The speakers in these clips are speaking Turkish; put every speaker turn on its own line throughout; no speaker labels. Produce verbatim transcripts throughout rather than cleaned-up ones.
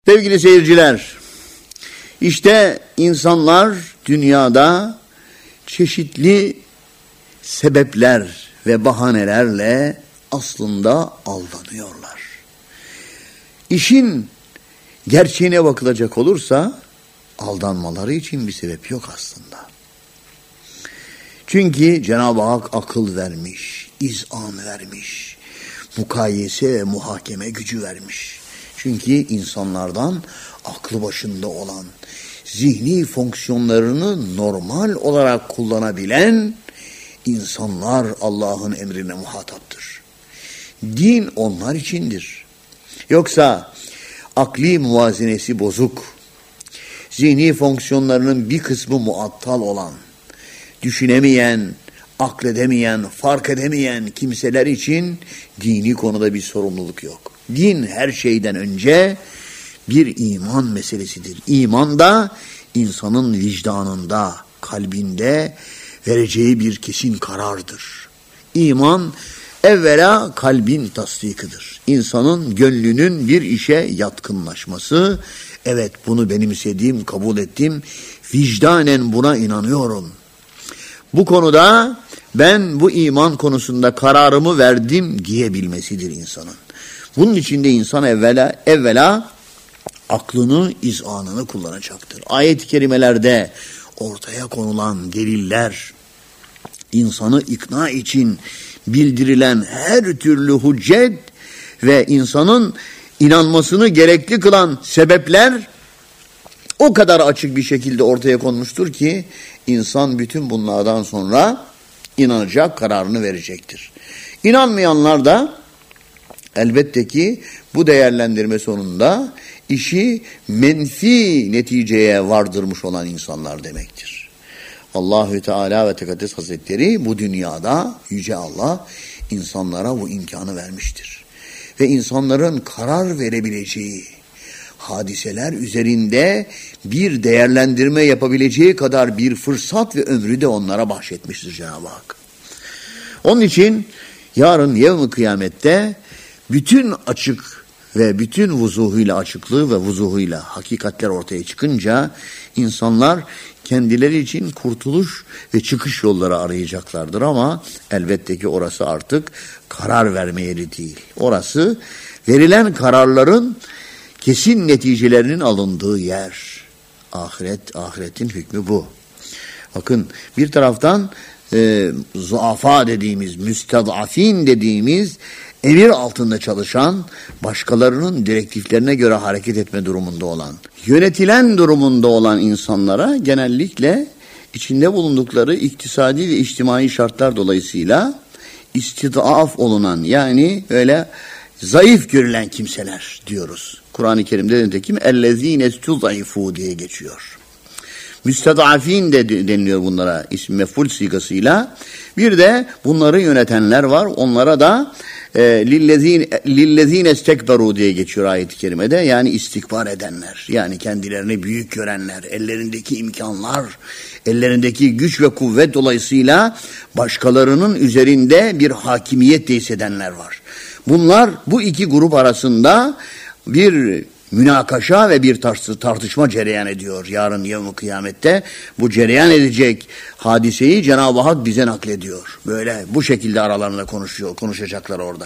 Sevgili seyirciler, işte insanlar dünyada çeşitli sebepler ve bahanelerle aslında aldanıyorlar. İşin gerçeğine bakılacak olursa aldanmaları için bir sebep yok aslında. Çünkü Cenab-ı Hak akıl vermiş, izan vermiş, mukayese ve muhakeme gücü vermiş. Çünkü insanlardan aklı başında olan, zihni fonksiyonlarını normal olarak kullanabilen insanlar Allah'ın emrine muhataptır. Din onlar içindir. Yoksa akli muvazenesi bozuk, zihni fonksiyonlarının bir kısmı muattal olan, düşünemeyen, akledemeyen, fark edemeyen kimseler için dini konuda bir sorumluluk yok. Din her şeyden önce bir iman meselesidir. İman da insanın vicdanında, kalbinde vereceği bir kesin karardır. İman evvela kalbin tasdikidir. İnsanın gönlünün bir işe yatkınlaşması, evet bunu benimsediğim, kabul ettim, vicdanen buna inanıyorum. Bu konuda ben bu iman konusunda kararımı verdim diyebilmesidir insanın. Bunun için de insan evvela, evvela aklını, izanını kullanacaktır. Ayet-i kerimelerde ortaya konulan deliller, insanı ikna için bildirilen her türlü hüccet ve insanın inanmasını gerekli kılan sebepler o kadar açık bir şekilde ortaya konmuştur ki insan bütün bunlardan sonra inanacak, kararını verecektir. İnanmayanlar da elbette ki bu değerlendirme sonunda işi menfi neticeye vardırmış olan insanlar demektir. Allahü Teala ve Tekaddes Hazretleri bu dünyada Yüce Allah insanlara bu imkanı vermiştir. Ve insanların karar verebileceği hadiseler üzerinde bir değerlendirme yapabileceği kadar bir fırsat ve ömrü de onlara bahşetmiştir Cenab-ı Hak. Onun için yarın yevm-i kıyamette bütün açık ve bütün vuzuhuyla açıklığı ve vuzuhuyla hakikatler ortaya çıkınca insanlar kendileri için kurtuluş ve çıkış yolları arayacaklardır ama elbette ki orası artık karar verme yeri değil. Orası verilen kararların kesin neticelerinin alındığı yer. Ahiret, ahiretin hükmü bu. Bakın bir taraftan e, zuafa dediğimiz, müstedafin dediğimiz emir altında çalışan, başkalarının direktiflerine göre hareket etme durumunda olan, yönetilen durumunda olan insanlara genellikle içinde bulundukları iktisadi ve içtimai şartlar dolayısıyla istidaf olunan, yani öyle zayıf görülen kimseler diyoruz. Kur'an-ı Kerim'de nitekim ellezîne stuzayfû diye geçiyor. Müstedafin de deniliyor bunlara isim mef'ul sigasıyla. Bir de bunları yönetenler var. Onlara da e, lillezîne istekberu diye geçiyor ayet-i kerimede. Yani istikbar edenler. Yani kendilerini büyük görenler. Ellerindeki imkanlar, ellerindeki güç ve kuvvet dolayısıyla başkalarının üzerinde bir hakimiyet tesis edenler var. Bunlar bu iki grup arasında bir münakaşa ve bir tartışma cereyan ediyor. Yarın yevm-i kıyamette bu cereyan edecek hadiseyi Cenab-ı Hak bize naklediyor. Böyle bu şekilde aralarında konuşuyor, konuşacaklar orada.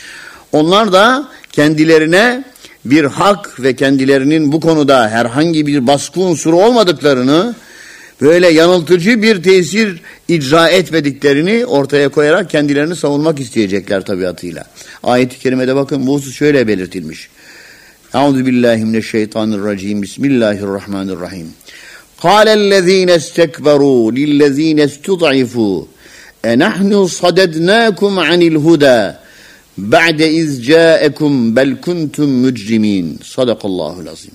Onlar da kendilerine bir hak ve kendilerinin bu konuda herhangi bir baskı unsuru olmadıklarını, böyle yanıltıcı bir tesir icra etmediklerini ortaya koyarak kendilerini savunmak isteyecekler tabiatıyla. Ayet-i kerimede bakın bu husus şöyle belirtilmiş. Euzubillahimineşşeytanirracim. Bismillahirrahmanirrahim. Kâlellezîne istekberû lillezîne istud'ifû enahnu sadednâkum anil hudâ ba'de iz câekum bel kuntum mücrimîn. Sadakallahul azim.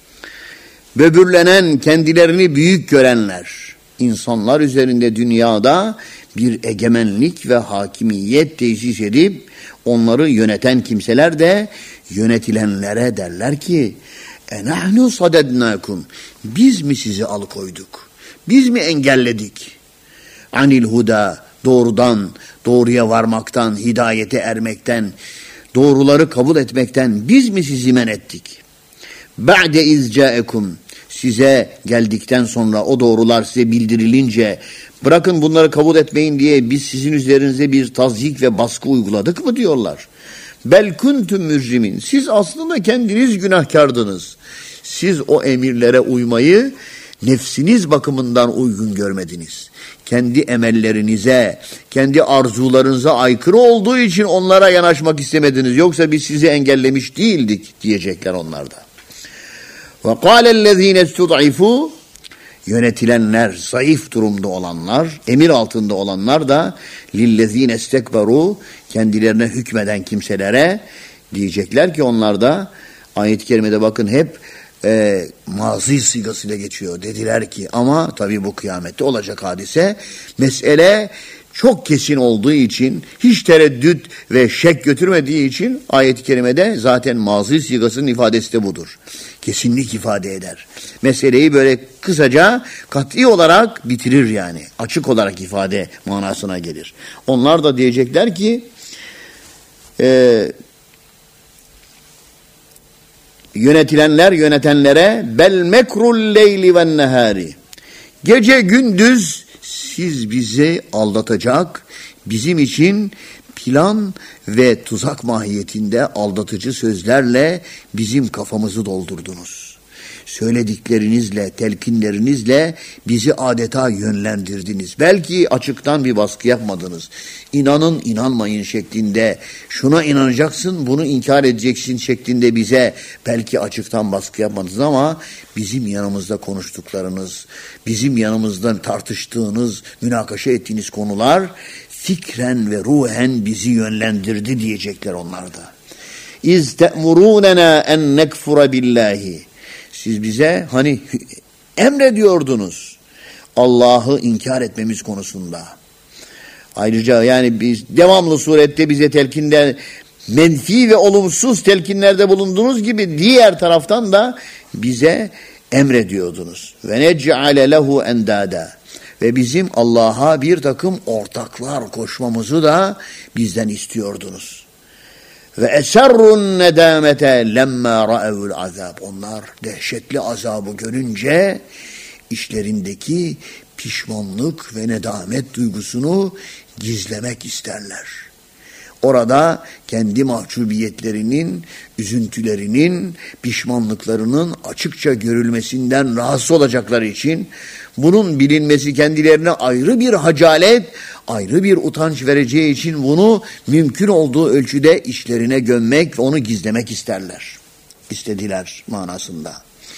Böbürlenen, kendilerini büyük görenler, insanlar üzerinde dünyada bir egemenlik ve hakimiyet tesis edip onları yöneten kimseler de yönetilenlere derler ki enahnu sadednakum, biz mi sizi alıkoyduk, biz mi engelledik anil huda, doğrudan, doğruya varmaktan, hidayete ermekten, doğruları kabul etmekten biz mi sizi men ettik? ba'de iz ca'ekum, size geldikten sonra, o doğrular size bildirilince, bırakın bunları kabul etmeyin diye biz sizin üzerinize bir tazyik ve baskı uyguladık mı diyorlar. Bel kuntum mücrimin, siz aslında kendiniz günahkardınız. Siz o emirlere uymayı nefsiniz bakımından uygun görmediniz. Kendi emellerinize, kendi arzularınıza aykırı olduğu için onlara yanaşmak istemediniz. Yoksa biz sizi engellemiş değildik diyecekler onlar da. وَقَالَ الَّذ۪ينَ اسْتُضْعِفُوا, yönetilenler, zayıf durumda olanlar, emir altında olanlar da لِلَّذ۪ينَ اسْتَكْبَرُوا, kendilerine hükmeden kimselere diyecekler ki, onlar da ayet-i kerimede bakın hep e, mazi sigasıyla geçiyor. Dediler ki, ama tabii bu kıyamette olacak hadise, mesele çok kesin olduğu için, hiç tereddüt ve şek götürmediği için ayet-i kerimede zaten mazi sigasının ifadesi de budur. Kesinlik ifade eder. Meseleyi böyle kısaca, kat'i olarak bitirir yani. Açık olarak ifade manasına gelir. Onlar da diyecekler ki, e, yönetilenler yönetenlere bel mekrul leyli ven nehari, gece gündüz siz bizi aldatacak, bizim için plan ve tuzak mahiyetinde aldatıcı sözlerle bizim kafamızı doldurdunuz. Söylediklerinizle, telkinlerinizle bizi adeta yönlendirdiniz. Belki açıktan bir baskı yapmadınız. İnanın, inanmayın şeklinde, şuna inanacaksın, bunu inkar edeceksin şeklinde bize belki açıktan baskı yapmadınız, ama bizim yanımızda konuştuklarınız, bizim yanımızda tartıştığınız, münakaşa ettiğiniz konular fikren ve ruhen bizi yönlendirdi diyecekler onlar da. İz te'murûnena en nekfura billahi, siz bize hani emrediyordunuz Allah'ı inkar etmemiz konusunda. Ayrıca yani biz devamlı surette bize telkinler, menfi ve olumsuz telkinlerde bulunduğunuz gibi diğer taraftan da bize emrediyordunuz. Ve nec'ale lehu endâdâ, ve bizim Allah'a bir takım ortaklar koşmamızı da bizden istiyordunuz. Ve eserrun nedamete lemma ra'evul azab, onlar dehşetli azabı görünce işlerindeki pişmanlık ve nedamet duygusunu gizlemek isterler. Orada kendi mahcubiyetlerinin, üzüntülerinin, pişmanlıklarının açıkça görülmesinden rahatsız olacakları için, bunun bilinmesi kendilerine ayrı bir hacalet, ayrı bir utanç vereceği için bunu mümkün olduğu ölçüde içlerine gömmek ve onu gizlemek isterler. İstediler manasında.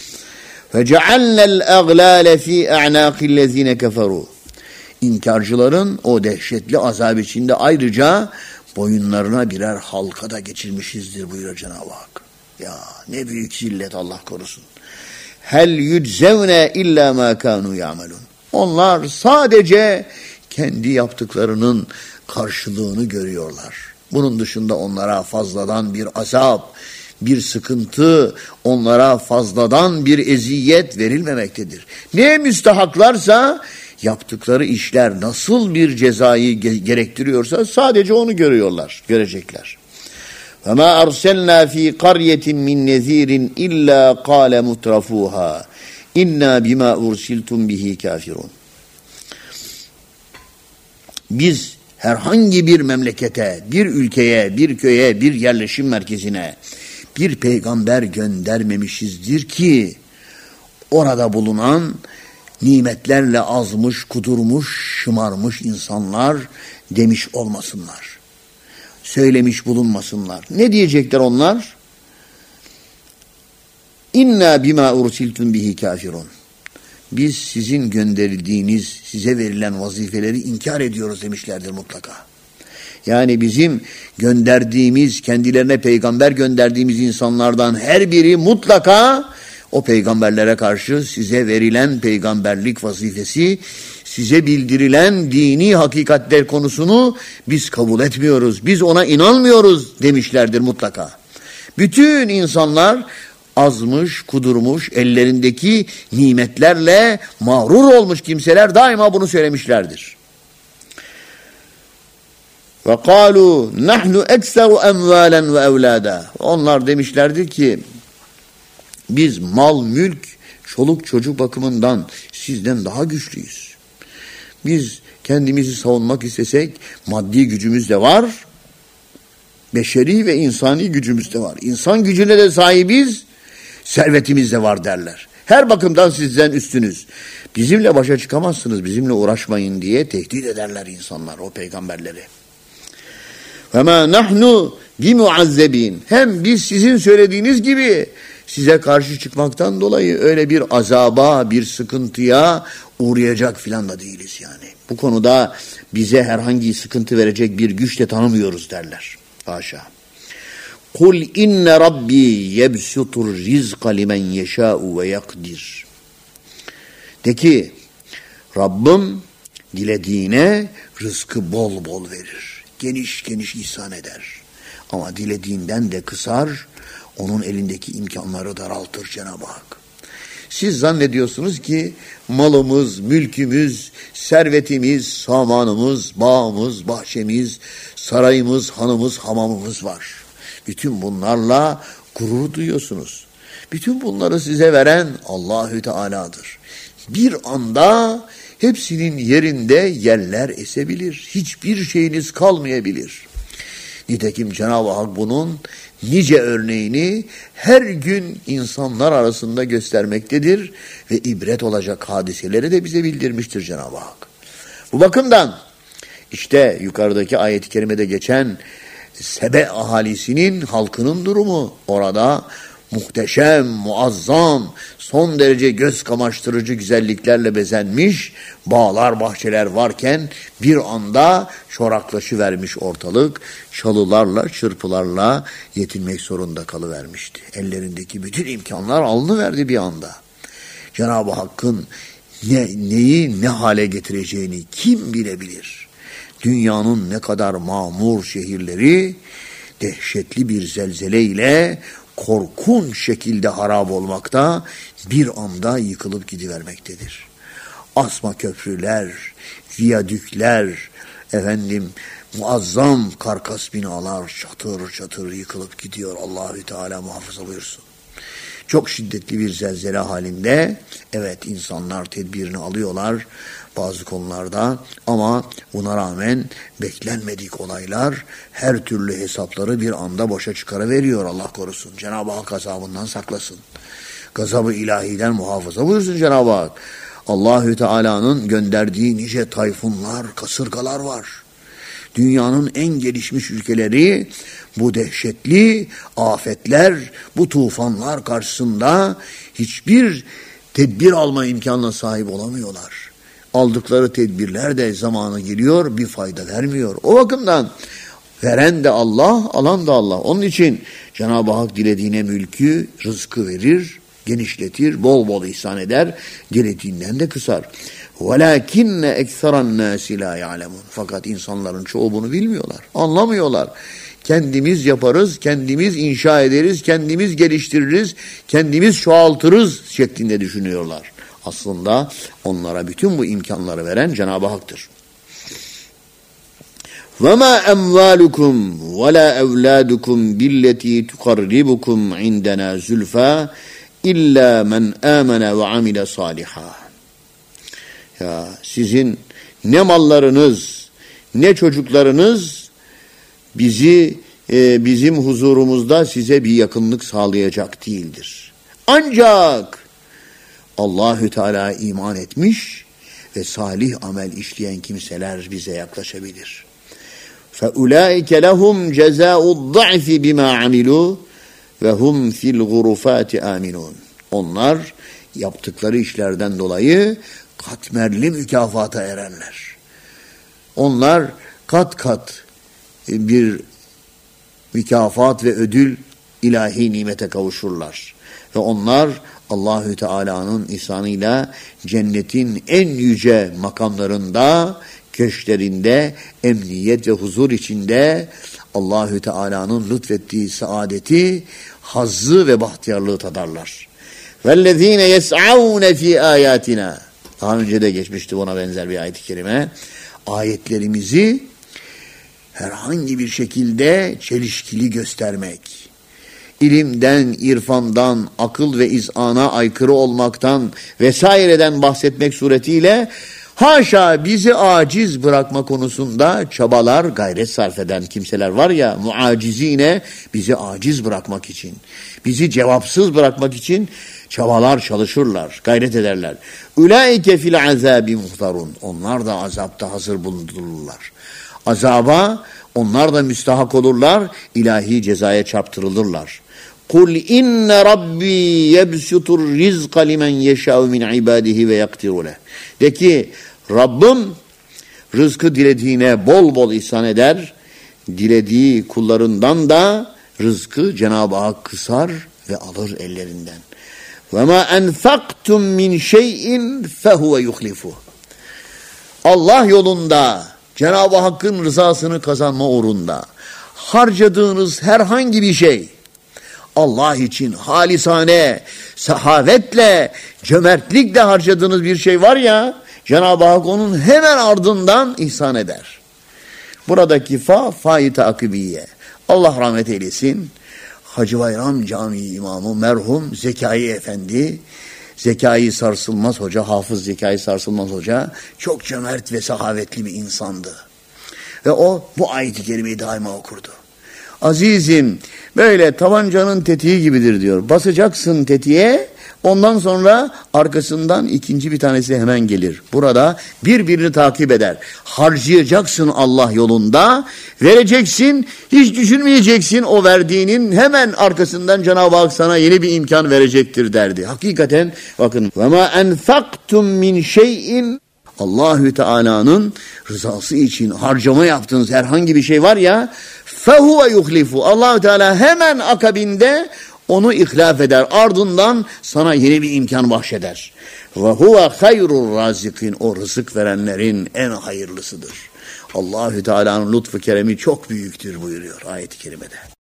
فَجَعَلْنَا الْاَغْلَالَ ف۪ي اَعْنَاقِ الَّذ۪ينَ كَفَرُوا, İnkarcıların o dehşetli azab içinde ayrıca boyunlarına birer halka da geçirmişizdir buyuruyor Cenab-ı Hak. Ya ne büyük zillet, Allah korusun. Hel yüczevne illa ma kanu ya'malun. Onlar sadece kendi yaptıklarının karşılığını görüyorlar. Bunun dışında onlara fazladan bir azap, bir sıkıntı, onlara fazladan bir eziyet verilmemektedir. Neye müstahaklarsa, yaptıkları işler nasıl bir cezayı gerektiriyorsa sadece onu görüyorlar, görecekler. وَمَا أَرْسَلْنَا ف۪ي قَرْيَةٍ مِّنْ نَذ۪يرٍ اِلَّا قَالَ مُتْرَفُوهَا اِنَّا بِمَا اُرْسِلْتُمْ بِهِ كَافِرُونَ. Biz herhangi bir memlekete, bir ülkeye, bir köye, bir yerleşim merkezine bir peygamber göndermemişizdir ki orada bulunan nimetlerle azmış, kudurmuş, şımarmış insanlar demiş olmasınlar. Söylemiş bulunmasınlar. Ne diyecekler onlar? İnna bima ursiltum bihi kafirun. Biz sizin gönderildiğiniz, size verilen vazifeleri inkar ediyoruz demişlerdir mutlaka. Yani bizim gönderdiğimiz, kendilerine peygamber gönderdiğimiz insanlardan her biri mutlaka o peygamberlere karşı size verilen peygamberlik vazifesi, size bildirilen dini hakikatler konusunu biz kabul etmiyoruz, biz ona inanmıyoruz demişlerdir mutlaka. Bütün insanlar azmış, kudurmuş, ellerindeki nimetlerle mağrur olmuş kimseler daima bunu söylemişlerdir. Ve kâlû nahnu ekseru emvâlen ve evlâdâ. Onlar demişlerdir ki Biz mal, mülk, çoluk çocuk bakımından sizden daha güçlüyüz. Biz kendimizi savunmak istesek maddi gücümüz de var, beşeri ve insani gücümüz de var. İnsan gücüne de sahibiz, servetimiz de var derler. Her bakımdan sizden üstünüz. Bizimle başa çıkamazsınız, bizimle uğraşmayın diye tehdit ederler insanlar, o peygamberleri. وَمَا نَحْنُ بِمُعَذَّب۪ينَ Hem biz sizin söylediğiniz gibi size karşı çıkmaktan dolayı öyle bir azaba, bir sıkıntıya uğrayacak filan da değiliz yani. Bu konuda bize herhangi sıkıntı verecek bir güç de tanımıyoruz derler. Haşa. Kul inne rabbi yebsutur rizqa limen yeşâ'u ve yakdir. De ki Rabbim dilediğine rızkı bol bol verir. Geniş geniş ihsan eder. Ama dilediğinden de kısar, onun elindeki imkanları daraltır Cenab-ı Hak. Siz zannediyorsunuz ki malımız, mülkümüz, servetimiz, samanımız, bağımız, bahçemiz, sarayımız, hanımız, hamamımız var. Bütün bunlarla gurur duyuyorsunuz. Bütün bunları size veren Allahü Teala'dır. Bir anda hepsinin yerinde yerler esebilir. Hiçbir şeyiniz kalmayabilir. Nitekim Cenab-ı Hak bunun nice örneğini her gün insanlar arasında göstermektedir ve ibret olacak hadiseleri de bize bildirmiştir Cenab-ı Hak. Bu bakımdan işte yukarıdaki ayet-i kerimede geçen Sebe ahalisinin, halkının durumu orada muhteşem, muazzam, son derece göz kamaştırıcı güzelliklerle bezenmiş bağlar, bahçeler varken bir anda çoraklaşıvermiş ortalık, çalılarla, çırpılarla yetinmek zorunda kalıvermişti. Ellerindeki bütün imkanlar alınıverdi bir anda. Cenab-ı Hakk'ın ne, neyi ne hale getireceğini kim bilebilir? Dünyanın ne kadar mamur şehirleri dehşetli bir zelzele ile korkunç şekilde harap olmakta, bir anda yıkılıp gidivermektedir. Asma köprüler, viyadükler, efendim muazzam karkas binalar çatır çatır yıkılıp gidiyor. Allahü Teala muhafaza buyursun. Çok şiddetli bir zelzele halinde, evet insanlar tedbirini alıyorlar bazı konularda ama buna rağmen beklenmedik olaylar her türlü hesapları bir anda boşa çıkarıveriyor, Allah korusun. Cenab-ı Hak gazabından saklasın. Gazabı ilahiden muhafaza buyursun Cenab-ı Hak. Allahü Teala'nın gönderdiği nice tayfunlar, kasırgalar var. Dünyanın en gelişmiş ülkeleri bu dehşetli afetler, bu tufanlar karşısında hiçbir tedbir alma imkanına sahip olamıyorlar. Aldıkları tedbirler de zamanı geliyor, bir fayda vermiyor. O bakımdan veren de Allah, alan da Allah. Onun için Cenab-ı Hak dilediğine mülkü, rızkı verir, genişletir, bol bol ihsan eder, dilediğinden de kısar. وَلَاكِنَّ اَكْثَرَ النَّاسِ لَا يَعْلَمُونَ Fakat insanların çoğu bunu bilmiyorlar, anlamıyorlar. Kendimiz yaparız, kendimiz inşa ederiz, kendimiz geliştiririz, kendimiz çoğaltırız şeklinde düşünüyorlar. Aslında onlara bütün bu imkanları veren Cenab-ı Hak'tır. وَمَا أَمْوَالُكُمْ وَلَا أَوْلَادُكُمْ بِالَّتِي تُقَرِّبُكُمْ عِنْدَنَا زُلْفَى إِلَّا مَنْ آمَنَ وَعَمِلَ صَالِحًا Ya sizin ne mallarınız, ne çocuklarınız bizi e, bizim huzurumuzda size bir yakınlık sağlayacak değildir. Ancak Allahü Teala iman etmiş ve salih amel işleyen kimseler bize yaklaşabilir. فَاُولَٰئِكَ لَهُمْ جَزَاءُ الضَّعْفِ بِمَا عَمِلُوا وَهُمْ فِي الْغُرُفَاتِ آمِنُونَ Onlar yaptıkları işlerden dolayı katmerli mükafata erenler. Onlar kat kat bir mükafat ve ödül, ilahi nimete kavuşurlar. Ve onlar Allahü Teala'nın ihsanıyla cennetin en yüce makamlarında, köşklerinde, emniyet ve huzur içinde Allahü Teala'nın lütfettiği saadeti, hazzı ve bahtiyarlığı tadarlar. وَالَّذ۪ينَ يَسْعَوْنَ ف۪ي آيَاتِنَا Daha önce de geçmişti buna benzer bir ayet-i kerime. Ayetlerimizi herhangi bir şekilde çelişkili göstermek, ilimden, irfandan, akıl ve izana aykırı olmaktan vesaireden bahsetmek suretiyle haşa bizi aciz bırakma konusunda çabalar, gayret sarf eden kimseler var ya, muacizine, bizi aciz bırakmak için, bizi cevapsız bırakmak için çabalar, çalışırlar, gayret ederler. Ulaike fil azabi muhtarun. Onlar da azapta hazır bulundurulurlar. Azaba onlar da müstahak olurlar, ilahi cezaya çarptırılırlar. Kul inne rabbi yebsutur rizqa limen yeşâ'u min ibadihi ve yaktiru leh. De ki Rabbim rızkı dilediğine bol bol ihsan eder, dilediği kullarından da rızkı Cenab-ı Hak kısar ve alır ellerinden. Ve ma enfaktum min şey'in fehuve yuhlifuh. Allah yolunda Cenab-ı Hakk'ın rızasını kazanma uğrunda harcadığınız herhangi bir şey, Allah için halisane, sahavetle, cömertlikle harcadığınız bir şey var ya, Cenab-ı Hak onun hemen ardından ihsan eder. Buradaki fa, fa-i takibiye. Allah rahmet eylesin. Hacı Bayram Camii İmamı merhum Zekai Efendi, Zekai Sarsılmaz Hoca, Hafız Zekai Sarsılmaz Hoca çok cömert ve sahavetli bir insandı. Ve o bu ayet-i kerimeyi daima okurdu. Azizim böyle tabancanın tetiği gibidir diyor. Basacaksın tetiğe, ondan sonra arkasından ikinci bir tanesi hemen gelir. Burada birbirini takip eder. Harcayacaksın Allah yolunda, vereceksin, hiç düşünmeyeceksin, o verdiğinin hemen arkasından Cenab-ı Hak sana yeni bir imkan verecektir derdi. Hakikaten bakın. Ve ma enfaktum min şey'in, Allahü Teala'nın rızası için harcama yaptığınız herhangi bir şey var ya, fehuve yuhlifu. Allahü Teala hemen akabinde onu ihlaf eder. Ardından sana yeni bir imkan bahşeder. Ve huve hayrur razikin. O rızık verenlerin en hayırlısıdır. Allahü Teala'nın lütfu keremi çok büyüktür buyuruyor ayet-i kerimede.